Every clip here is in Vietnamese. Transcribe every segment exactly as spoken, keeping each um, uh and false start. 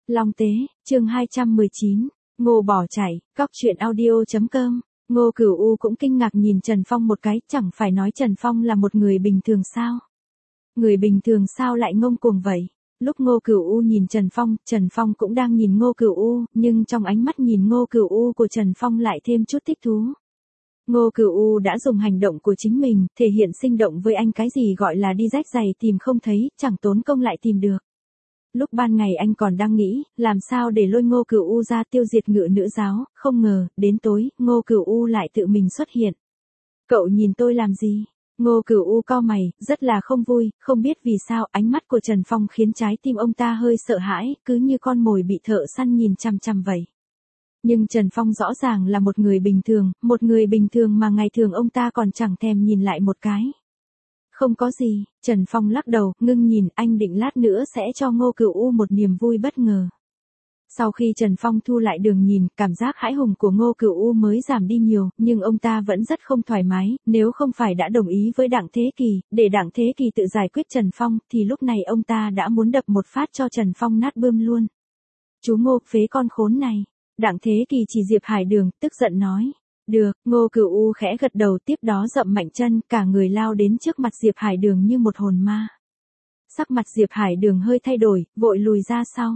Long Tế, chương hai trăm mười chín, Ngô bỏ chạy, Cóc truyện audio.com. Ngô Cửu U cũng kinh ngạc nhìn Trần Phong một cái, chẳng phải nói Trần Phong là một người bình thường sao? Người bình thường sao lại ngông cuồng vậy? Lúc Ngô Cửu U nhìn Trần Phong, Trần Phong cũng đang nhìn Ngô Cửu U, nhưng trong ánh mắt nhìn Ngô Cửu U của Trần Phong lại thêm chút thích thú. Ngô Cửu U đã dùng hành động của chính mình, thể hiện sinh động với anh cái gì gọi là đi rách giày tìm không thấy, chẳng tốn công lại tìm được. Lúc ban ngày anh còn đang nghĩ, làm sao để lôi Ngô Cửu U ra tiêu diệt Ngự Nữ giáo, không ngờ, đến tối, Ngô Cửu U lại tự mình xuất hiện. Cậu nhìn tôi làm gì? Ngô Cửu U cau mày, rất là không vui, không biết vì sao ánh mắt của Trần Phong khiến trái tim ông ta hơi sợ hãi, cứ như con mồi bị thợ săn nhìn chằm chằm vậy. Nhưng Trần Phong rõ ràng là một người bình thường, một người bình thường mà ngày thường ông ta còn chẳng thèm nhìn lại một cái. Không có gì, Trần Phong lắc đầu, ngưng nhìn, anh định lát nữa sẽ cho Ngô Cửu U một niềm vui bất ngờ. Sau khi Trần Phong thu lại đường nhìn, cảm giác hãi hùng của Ngô Cửu U mới giảm đi nhiều, nhưng ông ta vẫn rất không thoải mái, nếu không phải đã đồng ý với Đặng Thế Kỳ, để Đặng Thế Kỳ tự giải quyết Trần Phong, thì lúc này ông ta đã muốn đập một phát cho Trần Phong nát bươm luôn. Chú Ngô, phế con khốn này. Đặng Thế Kỳ chỉ Diệp Hải Đường, tức giận nói. Được, Ngô Cửu U khẽ gật đầu, tiếp đó dậm mạnh chân, cả người lao đến trước mặt Diệp Hải Đường như một hồn ma. Sắc mặt Diệp Hải Đường hơi thay đổi, vội lùi ra sau.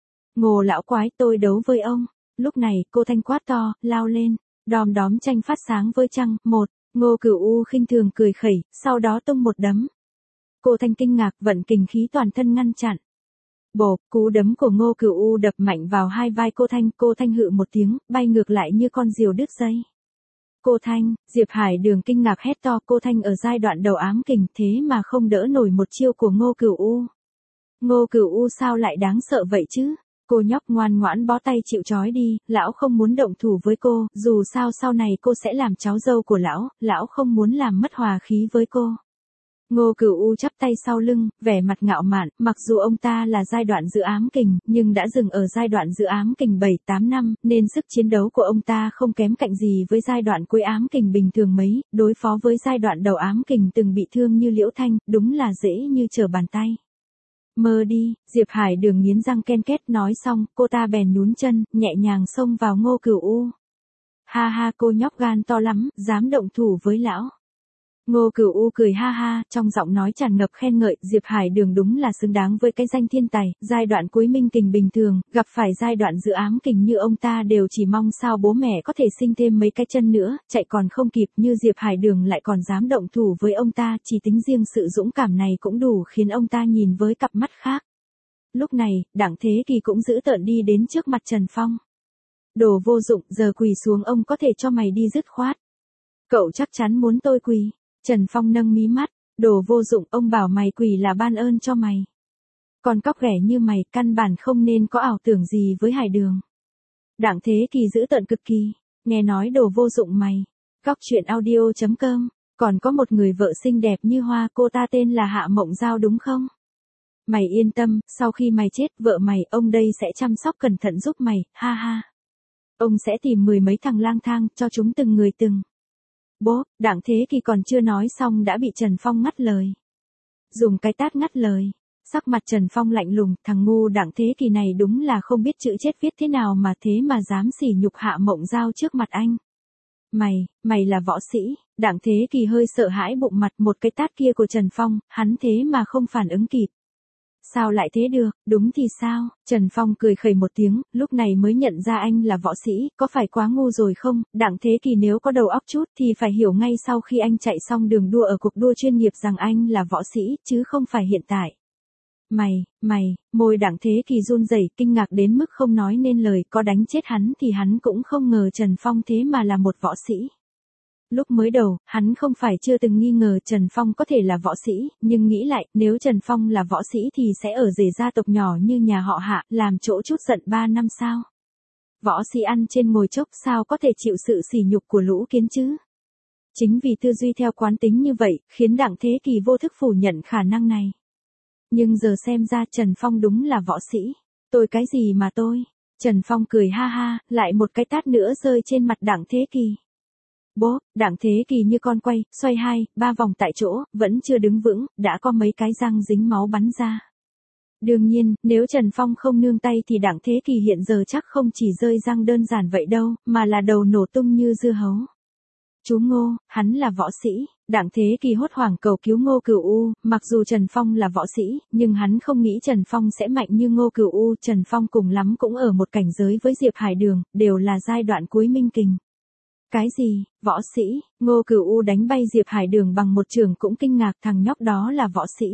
Ngô lão quái, tôi đấu với ông. Lúc này, cô Thanh quát to, lao lên, đom đóm tranh phát sáng với trăng, một, Ngô Cửu U khinh thường cười khẩy, sau đó tung một đấm. Cô Thanh kinh ngạc, vận kình khí toàn thân ngăn chặn. Bộp, cú đấm của Ngô Cửu U đập mạnh vào hai vai cô Thanh, cô Thanh hự một tiếng, bay ngược lại như con diều đứt dây. Cô Thanh, Diệp Hải Đường kinh ngạc hét to, cô Thanh ở giai đoạn đầu ám kình thế mà không đỡ nổi một chiêu của Ngô Cửu U. Ngô Cửu U sao lại đáng sợ vậy chứ? Cô nhóc ngoan ngoãn bó tay chịu trói đi, lão không muốn động thủ với cô, dù sao sau này cô sẽ làm cháu dâu của lão, lão không muốn làm mất hòa khí với cô. Ngô Cửu U chắp tay sau lưng, vẻ mặt ngạo mạn, mặc dù ông ta là giai đoạn dự ám kình, nhưng đã dừng ở giai đoạn dự ám kình bảy tám năm, nên sức chiến đấu của ông ta không kém cạnh gì với giai đoạn cuối ám kình bình thường mấy, đối phó với giai đoạn đầu ám kình từng bị thương như Liễu Thanh, đúng là dễ như trở bàn tay. Mơ đi, Diệp Hải Đường nghiến răng ken két, nói xong, cô ta bèn nhún chân, nhẹ nhàng xông vào Ngô Cửu U. Ha ha, cô nhóc gan to lắm, dám động thủ với lão. Ngô Cửu U cười ha ha, trong giọng nói tràn ngập khen ngợi, Diệp Hải Đường đúng là xứng đáng với cái danh thiên tài, giai đoạn cuối minh kình bình thường, gặp phải giai đoạn dự ám kình như ông ta đều chỉ mong sao bố mẹ có thể sinh thêm mấy cái chân nữa, chạy còn không kịp, như Diệp Hải Đường lại còn dám động thủ với ông ta, chỉ tính riêng sự dũng cảm này cũng đủ khiến ông ta nhìn với cặp mắt khác. Lúc này, Đặng Thế Kỳ cũng giữ tợn đi đến trước mặt Trần Phong. Đồ vô dụng, giờ quỳ xuống ông có thể cho mày đi dứt khoát. Cậu chắc chắn muốn tôi quỳ. Trần Phong nâng mí mắt, đồ vô dụng, ông bảo mày quỳ là ban ơn cho mày. Còn cóc ghẻ như mày, căn bản không nên có ảo tưởng gì với Hải Đường. Đặng Thế Kỳ giữ tợn cực kỳ, nghe nói đồ vô dụng mày. Cóc truyện audio.com, còn có một người vợ xinh đẹp như hoa, cô ta tên là Hạ Mộng Giao đúng không? Mày yên tâm, sau khi mày chết, vợ mày, ông đây sẽ chăm sóc cẩn thận giúp mày, ha ha. Ông sẽ tìm mười mấy thằng lang thang, cho chúng từng người từng. Bố, Đặng Thế Kỳ còn chưa nói xong đã bị Trần Phong ngắt lời. Dùng cái tát ngắt lời. Sắc mặt Trần Phong lạnh lùng, thằng ngu Đặng Thế Kỳ này đúng là không biết chữ chết viết thế nào mà thế mà dám sỉ nhục Hạ Mộng Giao trước mặt anh. Mày, mày là võ sĩ, Đặng Thế Kỳ hơi sợ hãi bụng mặt, một cái tát kia của Trần Phong, hắn thế mà không phản ứng kịp. Sao lại thế được, đúng thì sao? Trần Phong cười khẩy một tiếng, lúc này mới nhận ra anh là võ sĩ, có phải quá ngu rồi không? Đặng Thế Kỳ nếu có đầu óc chút thì phải hiểu ngay sau khi anh chạy xong đường đua ở cuộc đua chuyên nghiệp rằng anh là võ sĩ, chứ không phải hiện tại. Mày, mày, môi Đặng Thế Kỳ run rẩy, kinh ngạc đến mức không nói nên lời, có đánh chết hắn thì hắn cũng không ngờ Trần Phong thế mà là một võ sĩ. Lúc mới đầu, hắn không phải chưa từng nghi ngờ Trần Phong có thể là võ sĩ, nhưng nghĩ lại, nếu Trần Phong là võ sĩ thì sẽ ở rể gia tộc nhỏ như nhà họ Hạ, làm chỗ chút giận ba năm sao? Võ sĩ ăn trên ngồi chốc sao có thể chịu sự sỉ nhục của lũ kiến chứ? Chính vì tư duy theo quán tính như vậy, khiến Đặng Thế Kỳ vô thức phủ nhận khả năng này. Nhưng giờ xem ra Trần Phong đúng là võ sĩ. Tôi cái gì mà tôi? Trần Phong cười ha ha, lại một cái tát nữa rơi trên mặt Đặng Thế Kỳ. Bố, Đặng Thế Kỳ như con quay, xoay hai, ba vòng tại chỗ, vẫn chưa đứng vững, đã có mấy cái răng dính máu bắn ra. Đương nhiên, nếu Trần Phong không nương tay thì Đặng Thế Kỳ hiện giờ chắc không chỉ rơi răng đơn giản vậy đâu, mà là đầu nổ tung như dưa hấu. Chú Ngô, hắn là võ sĩ. Đặng Thế Kỳ hốt hoảng cầu cứu Ngô Cửu U, mặc dù Trần Phong là võ sĩ, nhưng hắn không nghĩ Trần Phong sẽ mạnh như Ngô Cửu U, Trần Phong cùng lắm cũng ở một cảnh giới với Diệp Hải Đường, đều là giai đoạn cuối minh kình. Cái gì, võ sĩ? Ngô Cửu U đánh bay Diệp Hải Đường bằng một trường cũng kinh ngạc, thằng nhóc đó là võ sĩ.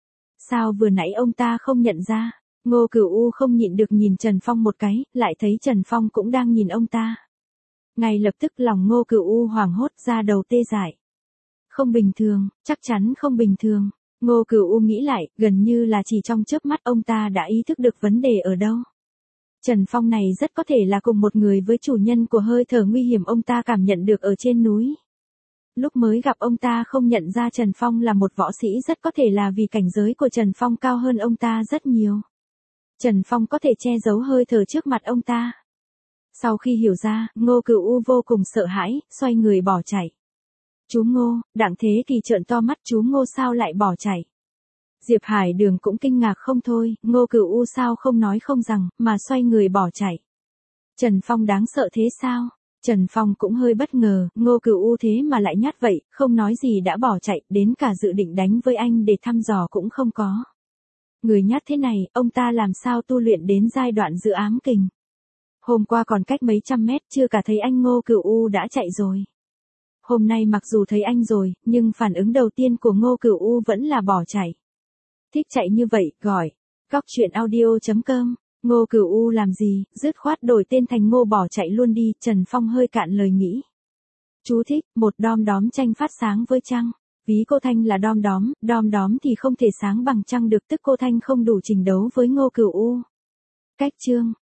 Sao vừa nãy ông ta không nhận ra? Ngô Cửu U không nhịn được nhìn Trần Phong một cái, lại thấy Trần Phong cũng đang nhìn ông ta. Ngay lập tức lòng Ngô Cửu U hoảng hốt, ra đầu tê dại. Không bình thường, chắc chắn không bình thường. Ngô Cửu U nghĩ lại, gần như là chỉ trong chớp mắt ông ta đã ý thức được vấn đề ở đâu. Trần Phong này rất có thể là cùng một người với chủ nhân của hơi thở nguy hiểm ông ta cảm nhận được ở trên núi. Lúc mới gặp ông ta không nhận ra Trần Phong là một võ sĩ, rất có thể là vì cảnh giới của Trần Phong cao hơn ông ta rất nhiều. Trần Phong có thể che giấu hơi thở trước mặt ông ta. Sau khi hiểu ra, Ngô Cửu U vô cùng sợ hãi, xoay người bỏ chạy. Chú Ngô, Đặng Thế Kỳ trợn to mắt, chú Ngô sao lại bỏ chạy? Diệp Hải Đường cũng kinh ngạc không thôi, Ngô Cửu U sao không nói không rằng, mà xoay người bỏ chạy. Trần Phong đáng sợ thế sao? Trần Phong cũng hơi bất ngờ, Ngô Cửu U thế mà lại nhát vậy, không nói gì đã bỏ chạy, đến cả dự định đánh với anh để thăm dò cũng không có. Người nhát thế này, ông ta làm sao tu luyện đến giai đoạn dự ám kình? Hôm qua còn cách mấy trăm mét chưa cả thấy anh Ngô Cửu U đã chạy rồi. Hôm nay mặc dù thấy anh rồi, nhưng phản ứng đầu tiên của Ngô Cửu U vẫn là bỏ chạy. Thích chạy như vậy, gọi. Góc truyện audio chấm com. Ngô Cửu U làm gì, dứt khoát đổi tên thành Ngô bỏ chạy luôn đi, Trần Phong hơi cạn lời nghĩ. Chú thích, một đom đóm tranh phát sáng với trăng. Ví cô Thanh là đom đóm, đom đóm thì không thể sáng bằng trăng được, tức cô Thanh không đủ trình đấu với Ngô Cửu U. Cách chương.